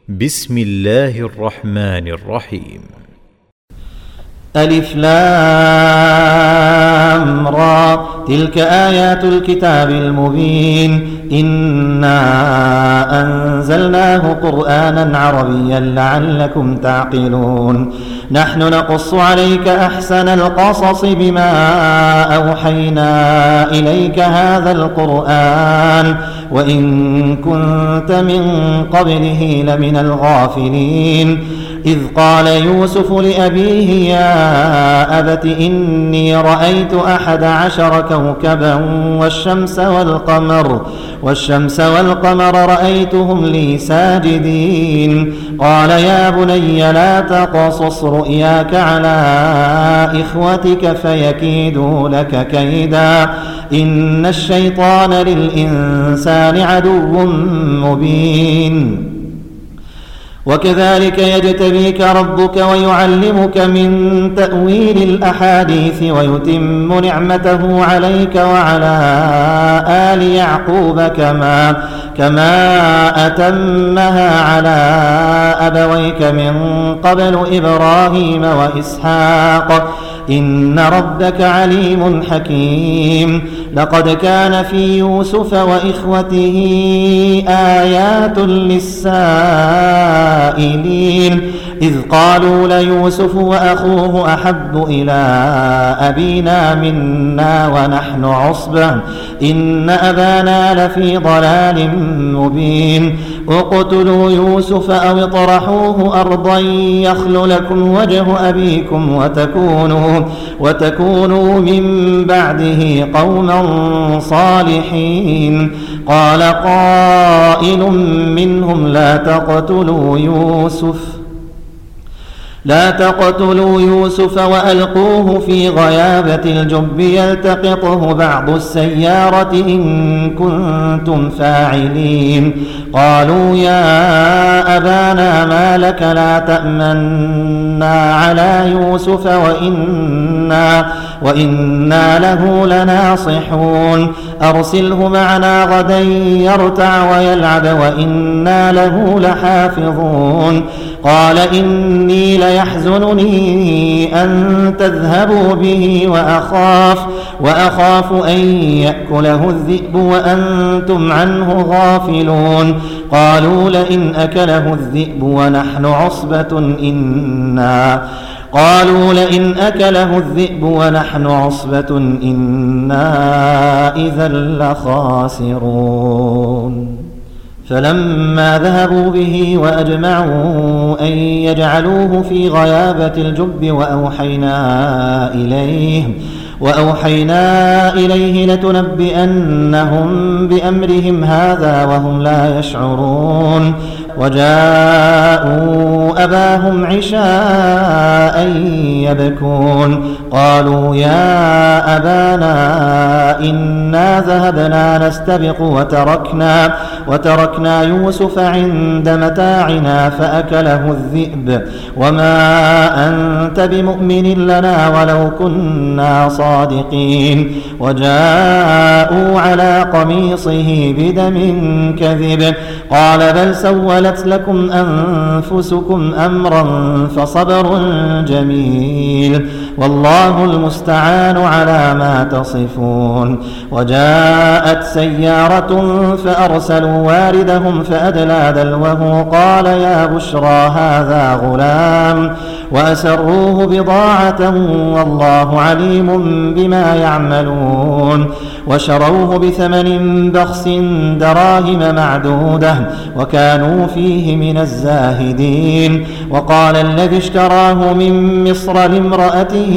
بسم الله الرحمن الرحيم. ألف لام را، تلك آيات الكتاب المبين. إنا أنزلناه قرآنا عربيا لعلكم تعقلون. نحن نقص عليك أحسن القصص بما أوحينا إليك هذا القرآن وإن كنت من قبله لمن الغافلين. إذ قال يوسف لأبيه يا أبت إني رأيت 11 كوكبا والشمس والقمر رأيتهم لي ساجدين. قال يا بني لا تقصص رؤياك على إخوتك فيكيدوا لك كيدا إن الشيطان للإنسان عدو مبين. وكذلك يجتبيك ربك ويعلمك من تأويل الأحاديث ويتم نعمته عليك وعلى آل يعقوب كما أتمها على أبويك من قبل إبراهيم وإسحاق إن ربك عليم حكيم. لقد كان في يوسف وإخوته آيات للسائلين إذ قالوا ليوسف وأخوه أحب إلى أبينا منا ونحن عصبة إن أبانا لفي ضلال مبين. اقتلوا يوسف أو اطرحوه أرضا يخل لكم وجه أبيكم وتكونوا من بعده قوما صالحين. قال قائل منهم لا تقتلوا يوسف وألقوه في غيابة الجب يلتقطه بعض السيارة إن كنتم فاعلين. قالوا يا أبانا ما لك لا تأمنا على يوسف وإنا له لناصحون. أرسله معنا غدا يرتع ويلعب وإنا له لحافظون. قال إني ليحزنني أن تذهبوا به وأخاف أن يأكله الذئب وأنتم عنه غافلون. قالوا لئن أكله الذئب ونحن عصبة إنا إذا لخاسرون. فلما ذهبوا به وأجمعوا أن يجعلوه في غيابة الجب وأوحينا إليه لتنبئنهم بأمرهم هذا وهم لا يشعرون. وجاءوا أباهم عشاء يبكون. قالوا يا أبانا إنا ذهبنا نستبق وتركنا يوسف عند متاعنا فأكله الذئب وما أنت بمؤمن لنا ولو كنا صادقين. وجاءوا على قميصه بدم كذب. قال بل سولت لكم أنفسكم أمرا فصبر جميل والله المستعان على ما تصفون. وجاءت سيارة فأرسلوا واردهم فأدلى دلوه قال يا بشرى هذا غلام وأسروه بضاعة والله عليم بما يعملون. وشروه بثمن بخس دراهم معدودة وكانوا فيه من الزاهدين. وقال الذي اشتراه من مصر لامرأته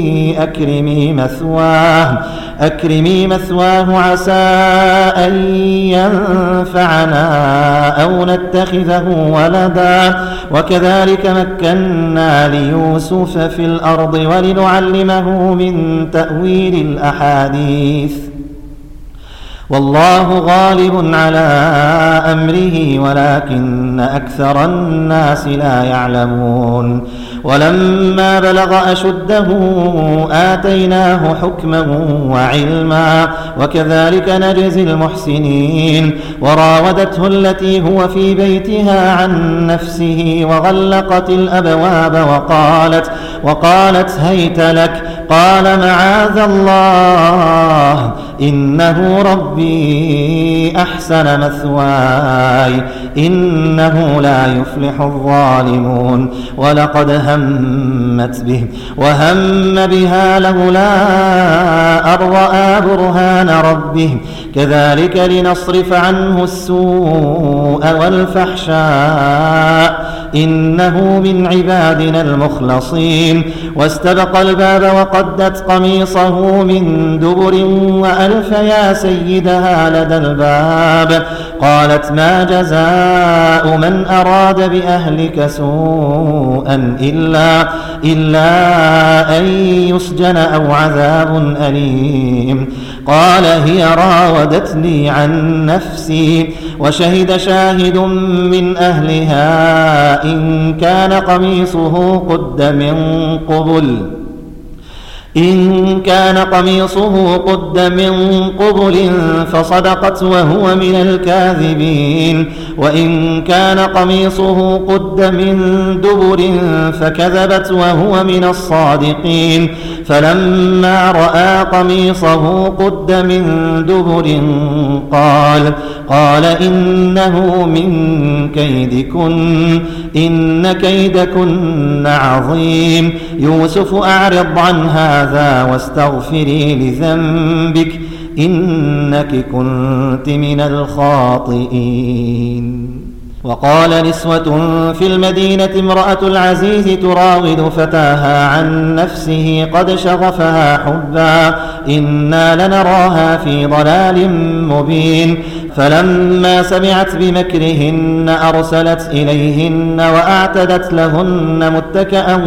أكرمي مثواه عسى أن ينفعنا أو نتخذه ولدا وكذلك مكنا ليوسف في الأرض ولنعلمه من تأويل الأحاديث والله غالب على أمره ولكن أكثر الناس لا يعلمون ولما بلغ أشده آتيناه حكما وعلما وكذلك نجزي المحسنين وراودته التي هو في بيتها عن نفسه وغلقت الأبواب وقالت هيت لك قال معاذ الله إنه ربي أحسن مثواي إنه لا يفلح الظالمون ولقد همت به وهم بها لولا أن رأى برهان ربه كذلك لنصرف عنه السوء والفحشاء إنه من عبادنا المخلصين واستبق الباب وقدت قميصه من دبر وألف يا سيدها لدى الباب قالت ما جزاء من أراد بأهلك سوءا إلا أن يسجن أو عذاب أليم قال هي راودتني عن نفسي وشهد شاهد من أهلها إن كان قميصه قد من قبل فصدقت وهو من الكاذبين وإن كان قميصه قد من دبر فكذبت وهو من الصادقين فلما رأى قميصه قد من دبر قال إنه من كيدكن إن كيدكن عظيم يوسف أعرض عن هذا واستغفري لذنبك إنك كنت من الخاطئين وقال نسوة في المدينة امرأة العزيز تراود فتاها عن نفسه قد شغفها حبا إنا لنراها في ضلال مبين فلما سمعت بمكرهن أرسلت إليهن وأعتدت لهن متكأ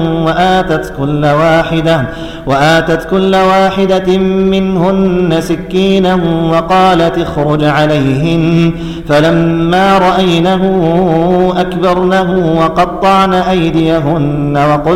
وآتت كل واحدة منهن سكينا وقالت اخرج عليهن فلما رأينه أكبرنه وقطعن أيديهن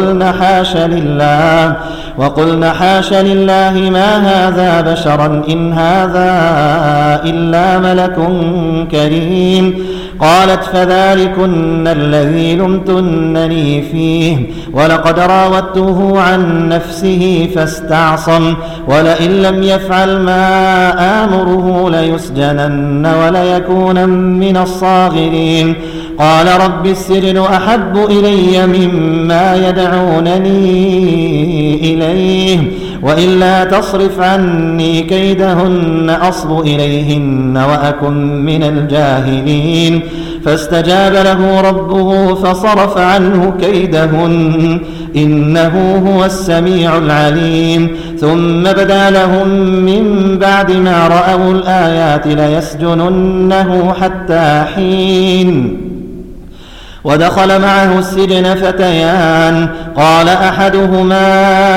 وقلن حاش لله ما هذا بشرا إن هذا إلا ملك كريم قالت فذلكن الذي لمتنني فيه ولقد راودته عن نفسه فاستعصم ولئن لم يفعل ما آمره ليسجنن وليكون من الصاغرين قال رب السجن أحب إلي مما يدعونني إليه وإلا تصرف عني كيدهن أصب إليهن وأكن من الجاهلين فاستجاب له ربه فصرف عنه كيدهن إنه هو السميع العليم ثم بدا لهم من بعد ما رأوا الآيات ليسجننه حتى حين ودخل معه السجن فتيان قال أحدهما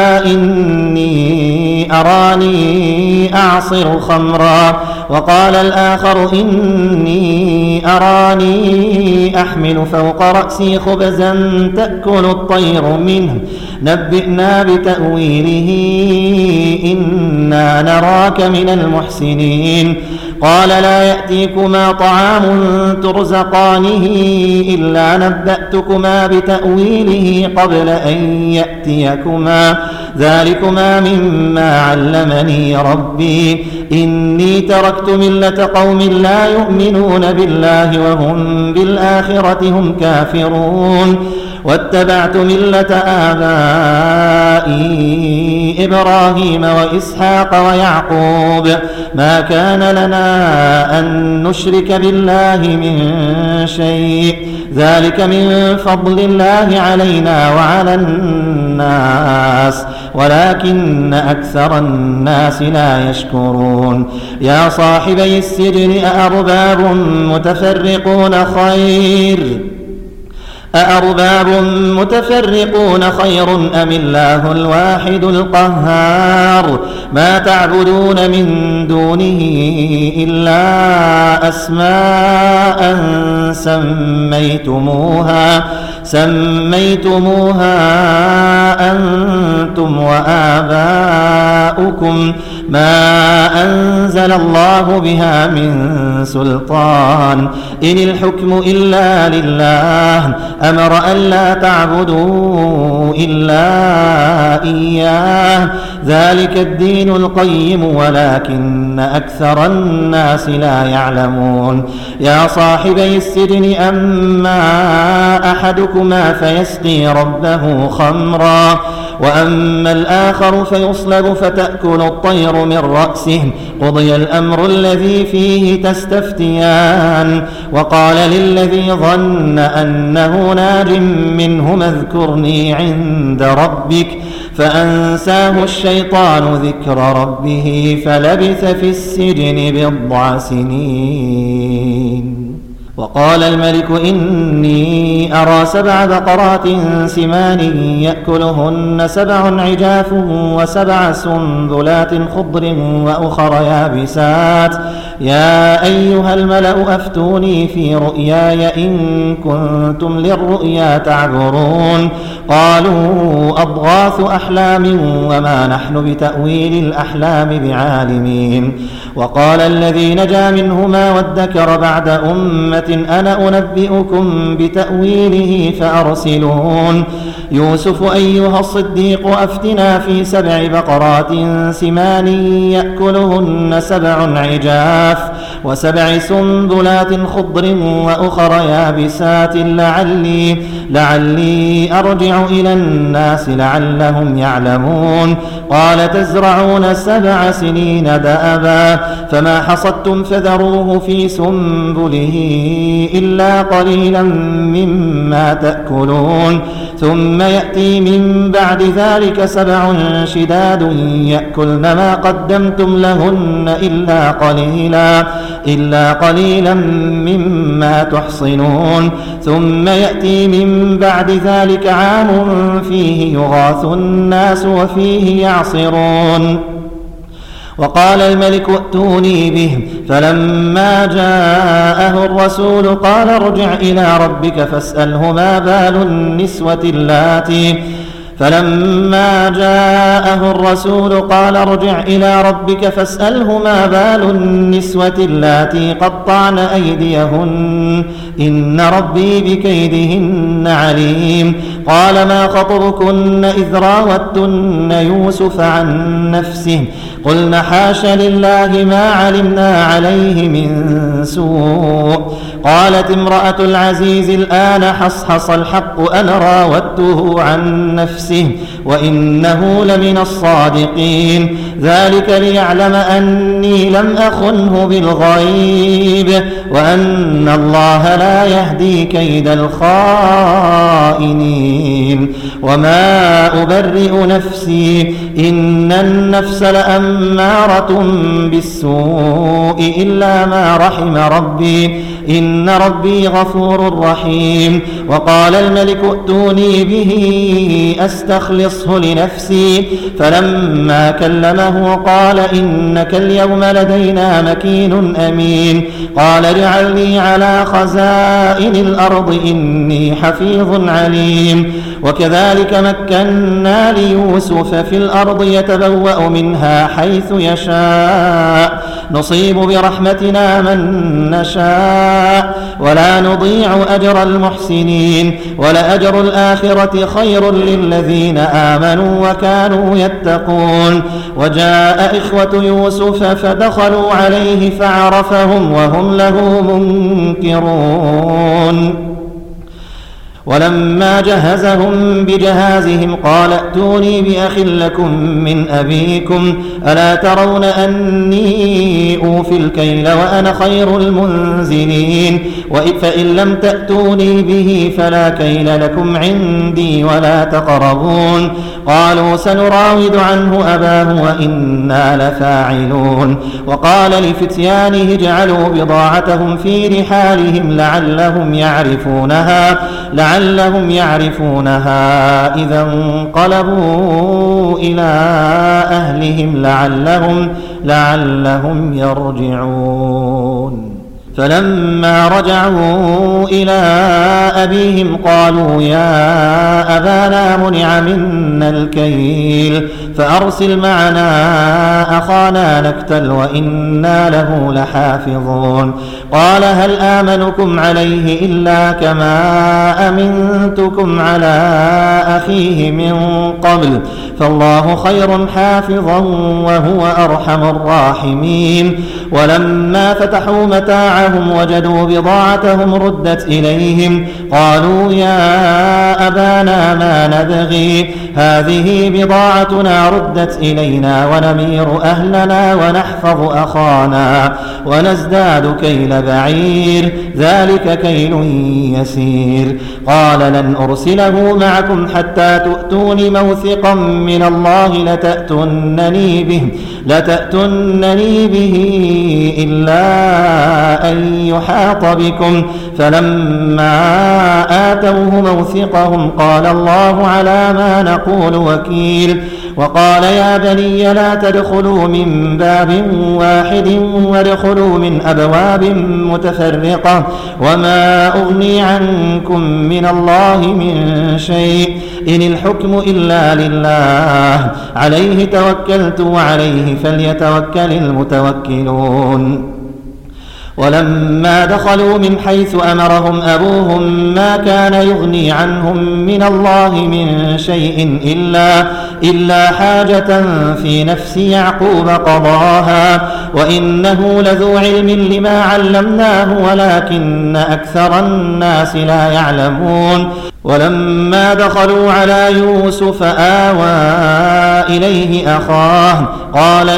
إني أراني أعصر خمرا وقال الآخر إني أراني أحمل فوق رأسي خبزا تأكل الطير منه نبئنا بتأويله إنا نراك من المحسنين قال لا يأتيكما طعام ترزقانه إلا نبأتكما بتأويله قبل أن يأتيكما ذلكما مما علمني ربي إني تركت ملة قوم لا يؤمنون بالله وهم بالآخرة هم كافرون واتبعت ملة آبائي إبراهيم وإسحاق ويعقوب ما كان لنا أن نشرك بالله من شيء ذلك من فضل الله علينا وعلى الناس ولكن أكثر الناس لا يشكرون يا صاحبي السجن أأرباب متفرقون خير أأرباب متفرقون خير أم الله الواحد القهار ما تعبدون من دونه إلا أسماء سميتموها أنتم وآباؤكم ما أنزل الله بها من سلطان إن الحكم إلا لله أمر ألا تعبدوا إلا إياه ذلك الدين القيم ولكن أكثر الناس لا يعلمون يا صاحبي السجن أما أحدكما فيسقي ربه خمرا وأما الآخر فيصلب فتأكل الطير من رأسه قضي الأمر الذي فيه تستفتيان وقال للذي ظن أنه ناج منهما اذكرني عند ربك فأنساه الشيطان ذكر ربه فلبث في السجن بضع سنين وقال الملك إني أرى 7 بقرات سمان يأكلهن 7 عجاف و7 سنبلات خضر وأخر يابسات يا أيها الملأ أفتوني في رؤياي إن كنتم للرؤيا تعبرون قالوا أضغاث أحلام وما نحن بتأويل الأحلام بعالمين وقال الذي نجا منهما وادكر بعد أمة أنا أنبئكم بتأويله فأرسلون يوسف أيها الصديق أفتنا في 7 بقرات سمان يأكلهن 7 عجاف و7 سنبلات خضر وأخر يابسات لعلي أرجع إلى الناس لعلهم يعلمون قال تزرعون 7 سنين دأبا فما حصدتم فذروه في سنبله إلا قليلا مما تأكلون ثم يأتي من بعد ذلك 7 شداد يأكلن ما قدمتم لهن إلا قليلا مما تحصنون ثم يأتي من بعد ذلك عام فيه يغاث الناس وفيه يعصرون وقال الملك ائتوني به فلما جاءه الرسول قال ارجع إلى ربك فاسأله ما بال النسوة اللاتي فلما جاءه الرسول قال ارجع إلى ربك فاسأله ما بال النسوة اللاتي قطعن أيديهن إن ربي بكيدهن عليم قال ما خطبكن إذ راوتن يوسف عن نفسه قلنا حاش لله ما علمنا عليه من سوء قالت امرأة العزيز الآن حصحص الحق أنا راودته عن نفسه وإنه لمن الصادقين ذلك ليعلم أني لم أخنه بالغيب وأن الله لا يهدي كيد الخائنين وما أبرئ نفسي إن النفس لأمارة بالسوء إلا ما رحم ربي إن ربي غفور رحيم وقال الملك ائتوني به أستخلصه لنفسي فلما كلمه قال إنك اليوم لدينا مكين أمين قال اجعلني على خزائن الأرض إني حفيظ عليم وكذلك مكنا ليوسف في الأرض يتبوأ منها حيث يشاء نصيب برحمتنا من نشاء ولا نضيع أجر المحسنين ولأجر الآخرة خير للذين آمنوا وكانوا يتقون وجاء إخوة يوسف فدخلوا عليه فعرفهم وهم له منكرون ولما جهزهم بجهازهم قال ائتوني بأخ لكم من أبيكم ألا ترون أني أوفي الكيل وأنا خير المنزلين فإن لم تأتوني به فلا كيل لكم عندي ولا تقربون قالوا سنراود عنه أباه وإنا لفاعلون وقال لفتيانه اجعلوا بضاعتهم في رحالهم لعلهم يعرفونها لعلهم يعرفونها إذا انقلبوا إلى أهلهم لعلهم يرجعون. فلما رجعوا إلى أبيهم قالوا يا أبانا منع منا الكيل فأرسل معنا أخانا نكتل وإنا له لحافظون. قال هل آمنكم عليه إلا كما أمنتكم على أخيه من قبل فالله خير حافظا وهو أرحم الراحمين. ولما فتحوا متاعهم وجدوا بضاعتهم ردت إليهم قالوا يا أبانا ما نبغي هذه بضاعتنا ردت إلينا ونمير أهلنا ونحفظ أخانا ونزداد كيل بعير ذلك كيل يسير. قال لن أرسله معكم حتى تؤتون موثقا من الله لتأتنني به إلا أن يحاط بكم. فلما آتوه موثقهم قال الله على ما نقول وكيل. وقال يا بني لا تدخلوا من باب واحد وادخلوا من أبواب متفرقة وما أغني عنكم من الله من شيء إن الحكم إلا لله عليه توكلت وعليه فليتوكل المتوكلون. ولما دخلوا من حيث أمرهم أبوهم ما كان يغني عنهم من الله من شيء إلا حاجة في نفس يعقوب قضاها وإنه لذو علم لما علمناه ولكن أكثر الناس لا يعلمون. ولما دخلوا على يوسف آوى إليه أخاه قال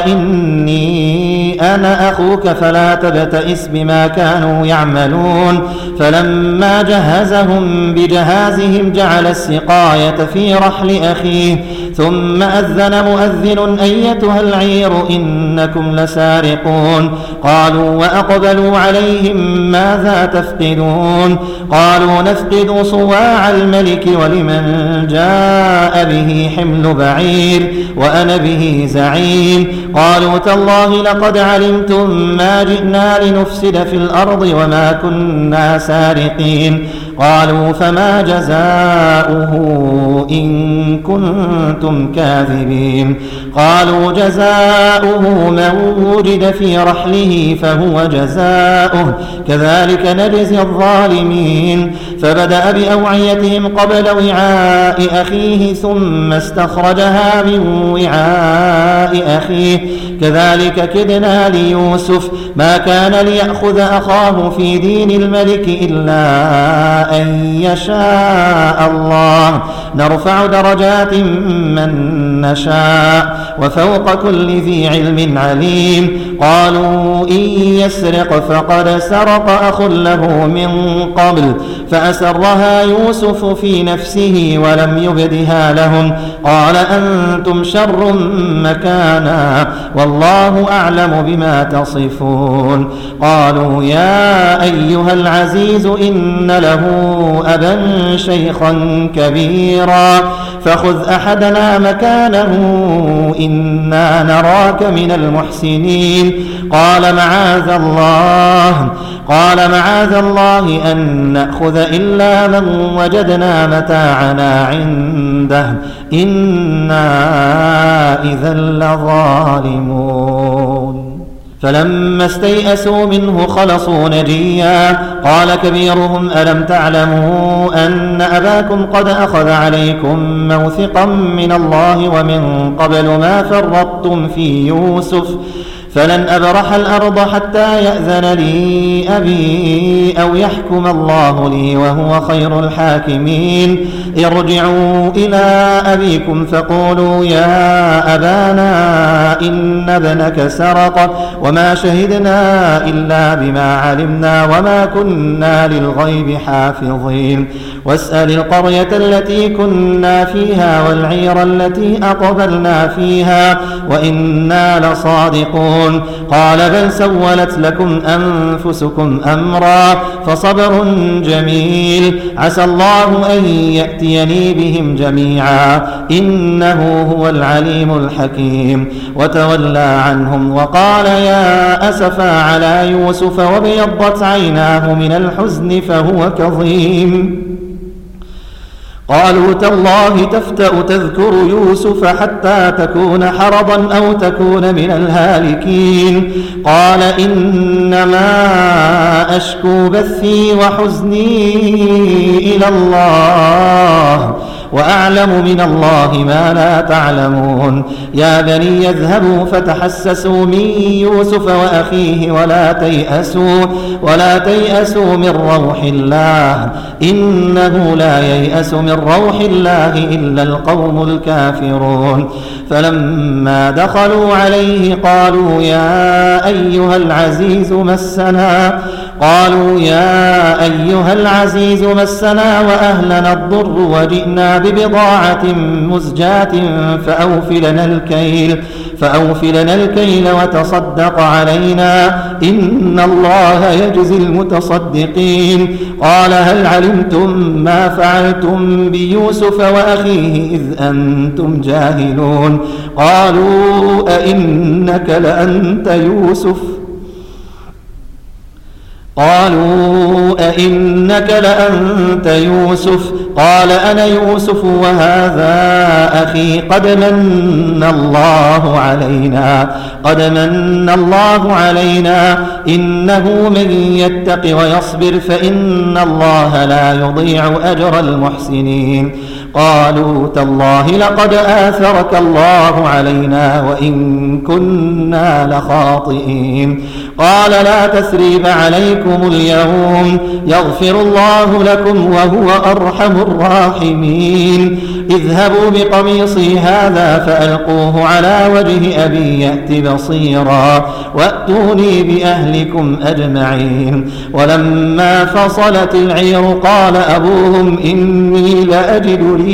إني أنا أخوك فلا تبتئس بما كانوا يعملون. فلما جهزهم بجهازهم جعل السقاية في رحل أخيه ثم أذن مؤذن أيتها العير إنكم لسارقون. قالوا وأقبلوا عليهم ماذا تفقدون قالوا نفقد صواع الملك ولمن جاء به حمل بعير وأنا به زعيم. قالوا تالله لقد علمتم ما جئنا لنفسد في الأرض وما كنا سارقين. قالوا فما جزاؤه إن كنتم كاذبين. قالوا جزاؤه من وجد في رحله فهو جزاؤه كذلك نجزي الظالمين. فبدأ بأوعيتهم قبل وعاء أخيه ثم استخرجها من وعاء أخيه كذلك كدنا ليوسف ما كان ليأخذ أخاه في دين الملك إلا أن يشاء الله نرفع درجات من نشاء وفوق كل ذي علم عليم. قالوا إن يسرق فقد سرق أخ له من قبل فأسرها يوسف في نفسه ولم يبدها لهم. قال أنتم شر مكانا والله أعلم بما تصفون. قالوا يا أيها العزيز إن له أبا شيخا كبيرا فخذ أحدنا مكانه إنا نراك من المحسنين. قال معاذ الله أن نأخذ إلا من وجدنا متاعنا عنده إنا إذا لظالمون. فلما استيئسوا منه خلصوا نجيا. قال كبيرهم ألم تعلموا أن أباكم قد أخذ عليكم موثقا من الله ومن قبل ما فرطتم في يوسف فلن أبرح الأرض حتى يأذن لي أبي أو يحكم الله لي وهو خير الحاكمين. ارجعوا إلى أبيكم فقولوا يا أبانا إن ابنك سرق وما شهدنا إلا بما علمنا وما كنا للغيب حافظين. واسأل القرية التي كنا فيها والعير التي أقبلنا فيها وإنا لصادقون. تنظرون قال بل سولت لكم أنفسكم أمرا فصبر جميل عسى الله أن يأتيني بهم جميعا إنه هو العليم الحكيم وتولى عنهم وقال يا أسفا على يوسف وابيضت عيناه من الحزن فهو كظيم قالوا تالله تفتأ تذكر يوسف حتى تكون حرضا أو تكون من الهالكين قال إنما أشكو بثي وحزني إلى الله وأعلم من الله ما لا تعلمون يا بني يذهبوا فتحسسوا من يوسف وأخيه ولا تيأسوا من روح الله إنه لا ييأس من روح الله إلا القوم الكافرون فلما دخلوا عليه قالوا يا أيها العزيز مسنا وأهلنا الضر وجئنا ببضاعة مزجاة فأوف لنا الكيل وتصدق علينا إن الله يجزي المتصدقين قال هل علمتم ما فعلتم بيوسف وأخيه إذ أنتم جاهلون قالوا أئنك لأنت يوسف قال أنا يوسف وهذا أخي قد من الله علينا إنه من يتق ويصبر فإن الله لا يضيع أجر المحسنين قالوا تالله لقد آثرك الله علينا وإن كنا لخاطئين قال لا تثريب عليكم اليوم يغفر الله لكم وهو أرحم الراحمين اذهبوا بقميصي هذا فألقوه على وجه أبي يأت بصيرا وأتوني بأهلكم أجمعين ولما فصلت العير قال أبوهم إني لأجد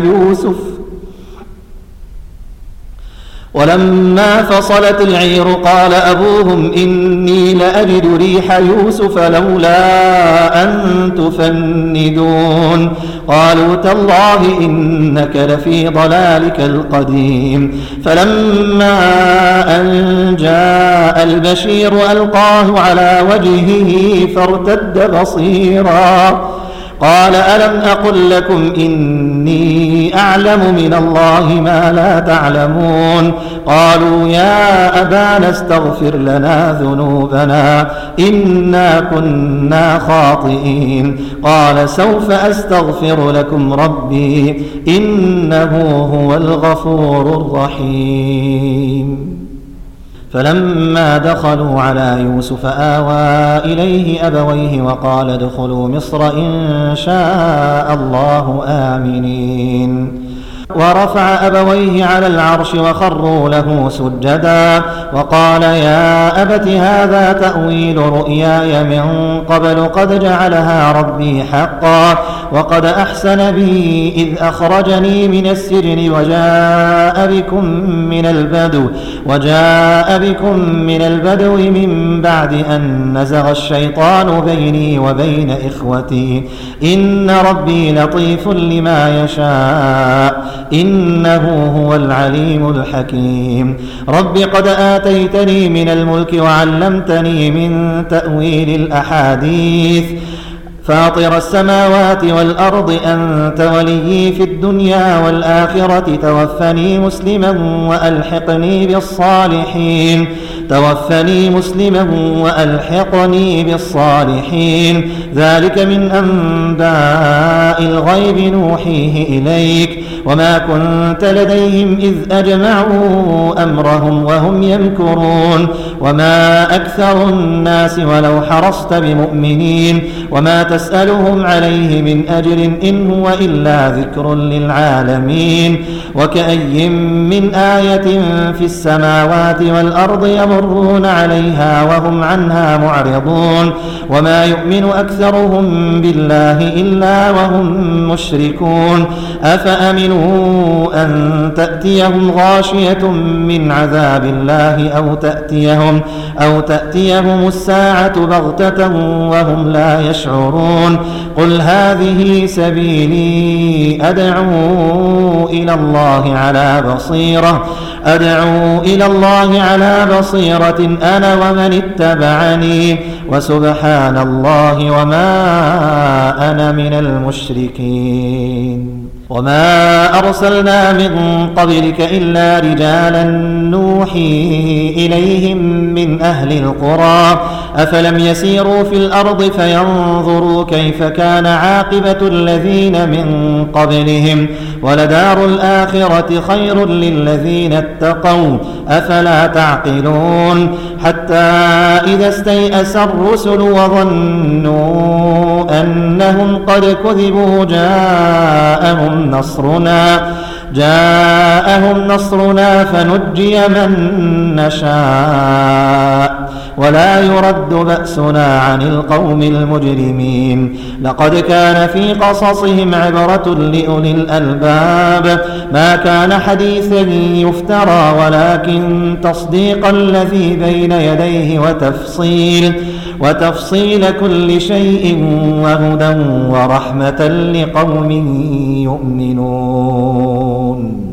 ريح يوسف لولا أن تفندون قالوا تالله إنك لفي ضلالك القديم فلما أن جاء البشير ألقاه على وجهه فارتد بصيرا قال ألم أقل لكم إني أعلم من الله ما لا تعلمون قالوا يا أبانا استغفر لنا ذنوبنا إنا كنا خاطئين قال سوف أستغفر لكم ربي إنه هو الغفور الرحيم فلما دخلوا على يوسف آوى إليه أبويه وقال ادخلوا مصر إن شاء الله آمنين ورفع أبويه على العرش وخروا له سجدا وقال يا أبت هذا تأويل رؤياي من قبل قد جعلها ربي حقا وقد أحسن بي إذ أخرجني من السجن وجاء بكم من البدو من بعد أن نزغ الشيطان بيني وبين إخوتي إن ربي لطيف لما يشاء إنه هو العليم الحكيم رب قد آتيتني من الملك وعلمتني من تأويل الأحاديث فاطر السماوات والأرض أنت وليي في الدنيا والآخرة توفني مسلما وألحقني بالصالحين ذلك من أنباء الغيب نوحيه إليك وما كنت لديهم إذ أجمعوا أمرهم وهم يمكرون وما أكثر الناس ولو حرصت بمؤمنين وما تسألهم عليه من أجر إن هو إلا ذكر للعالمين وكأي من آية في السماوات والأرض يمرون عليها وهم عنها معرضون وما يؤمن أكثرهم بالله إلا وهم مشركون أفأمنوا أن تأتيهم غاشية من عذاب الله أو تأتيهم الساعة بغتة وهم لا يشعرون قل هذه سبيلي أدعو إلى الله على بصيرة أنا ومن اتبعني وسبحان الله وما أنا من المشركين وما أرسلنا من قبلك إلا رجالا نوحي إليهم من أهل القرى أفلم يسيروا في الأرض فينظروا كيف كان عاقبة الذين من قبلهم ولدار الآخرة خير للذين اتقوا أفلا تعقلون حتى إذا استيأس الرسل وظنوا أنهم قد كذبوا جاءهم نصرنا فنجي من نشاء ولا يرد بأسنا عن القوم المجرمين لقد كان في قصصهم عبرة لأولي الألباب ما كان حديثا يفترى ولكن تصديق الذي بين يديه وتفصيل كل شيء وهدى ورحمة لقوم يؤمنون